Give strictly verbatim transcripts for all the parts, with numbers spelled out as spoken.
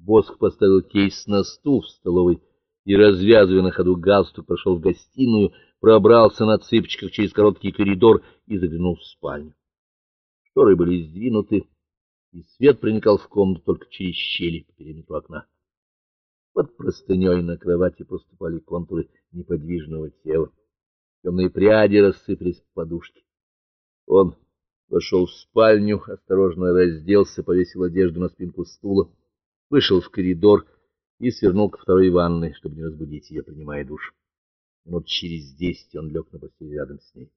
Босх поставил кейс на стул в столовой и, развязывая на ходу галстук, прошел в гостиную, пробрался на цыпочках через короткий коридор и заглянул в спальню. Шторы были сдвинуты, и свет проникал в комнату только через щели по периметру окна. Под простыней на кровати проступали контуры неподвижного тела. Темные пряди рассыпались по подушке. Он вошел в спальню, осторожно разделся, повесил одежду на спинку стула, вышел в коридор и свернул ко второй ванной, чтобы не разбудить ее, принимая душ. Минут через десять он лег на постель рядом с ней.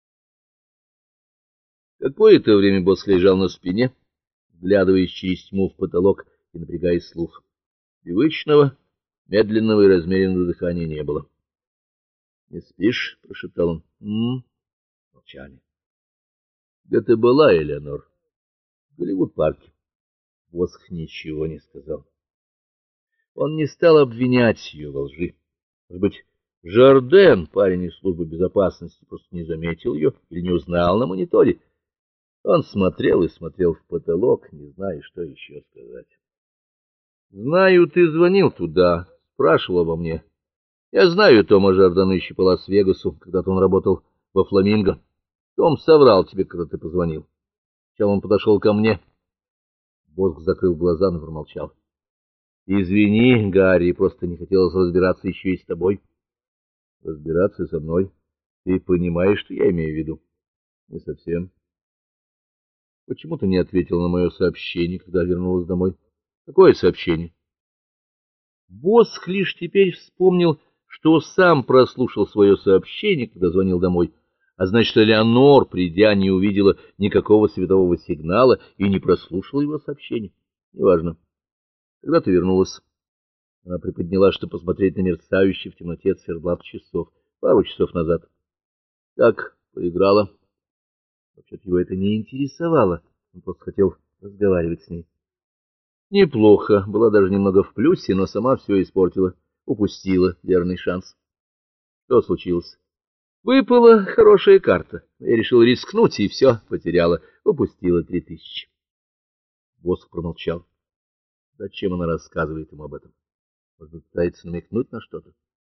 Какое-то время Босх лежал на спине, вглядываясь через тьму в потолок и напрягая слух. Привычного, медленного и размеренного дыхания не было. — Не спишь? — прошептал он. — М-м. Молчание. — Где ты была, Элеонор? — В Голливуд-парке. Босх ничего не сказал. Он не стал обвинять ее во лжи. Может быть, Жарден, парень из службы безопасности, просто не заметил ее или не узнал на мониторе. Он смотрел и смотрел в потолок, не зная, что еще сказать. — Знаю, ты звонил туда, спрашивал обо мне. Я знаю Тома Жардена еще по Лас-Вегасу, когда-то он работал во Фламинго. Том соврал тебе, когда ты позвонил. Сначала он подошел ко мне. Босх закрыл глаза, но промолчал. — Извини, Гарри, просто не хотелось разбираться еще и с тобой. — Разбираться со мной? Ты понимаешь, что я имею в виду? — Не совсем. — Почему ты не ответил на мое сообщение, когда вернулась домой? — Какое сообщение? Босх лишь теперь вспомнил, что сам прослушал свое сообщение, когда звонил домой, а значит, Элеонор, придя, не увидела никакого светового сигнала и не прослушала его сообщение. Неважно. Когда ты вернулась? Она приподняла, чтобы посмотреть на мерцающий в темноте циферблат часов. Пару часов назад. Так, поиграла. Вообще-то его это не интересовало. Он просто хотел разговаривать с ней. Неплохо. Была даже немного в плюсе, но сама все испортила. Упустила верный шанс. Что случилось? Выпала хорошая карта. Я решил рискнуть, и все потеряла. Упустила три тысячи. Босх промолчал. Зачем она рассказывает ему об этом? Может быть, пытается намекнуть на что-то?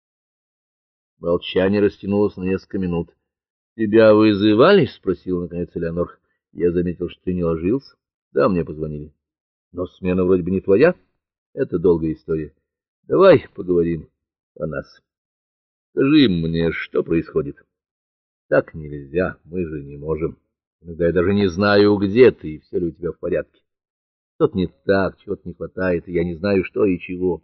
Молчание растянулось на несколько минут. — Тебя вызывали? — спросил наконец Элеонор. — Я заметил, что ты не ложился. — Да, мне позвонили. — Но смена вроде бы не твоя. Это долгая история. Давай поговорим о нас. Скажи мне, что происходит? — Так нельзя, мы же не можем. Иногда я даже не знаю, где ты, и все ли у тебя в порядке. Что-то не так, чего-то не хватает, и я не знаю, что и чего.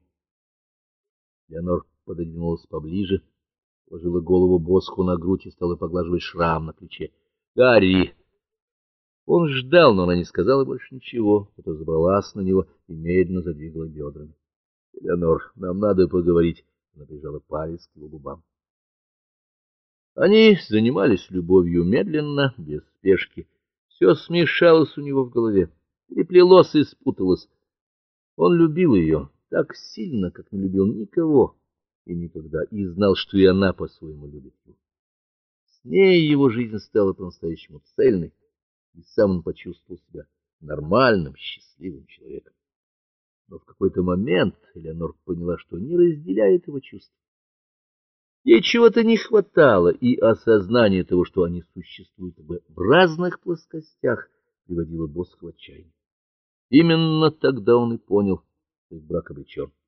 Элеонор пододвинулась поближе, положила голову Босху на грудь и стала поглаживать шрам на плече. — Гарри! Он ждал, но она не сказала больше ничего, зато забралась на него и медленно задвигала бедрами. — Элеонор, нам надо поговорить. Она прижала палец к его губам. Они занимались любовью медленно, без спешки. Все смешалось у него в голове, переплелось и спуталось. Он любил ее так сильно, как не любил никого и никогда, и знал, что и она по-своему любит его. С ней его жизнь стала по-настоящему цельной, и сам он почувствовал себя нормальным, счастливым человеком. Но в какой-то момент Элеонор поняла, что не разделяет его чувств. Ей чего-то не хватало, и осознание того, что они существуют как бы в разных плоскостях, приводило Босха в отчаяние. Именно тогда он и понял, что их брак обречен.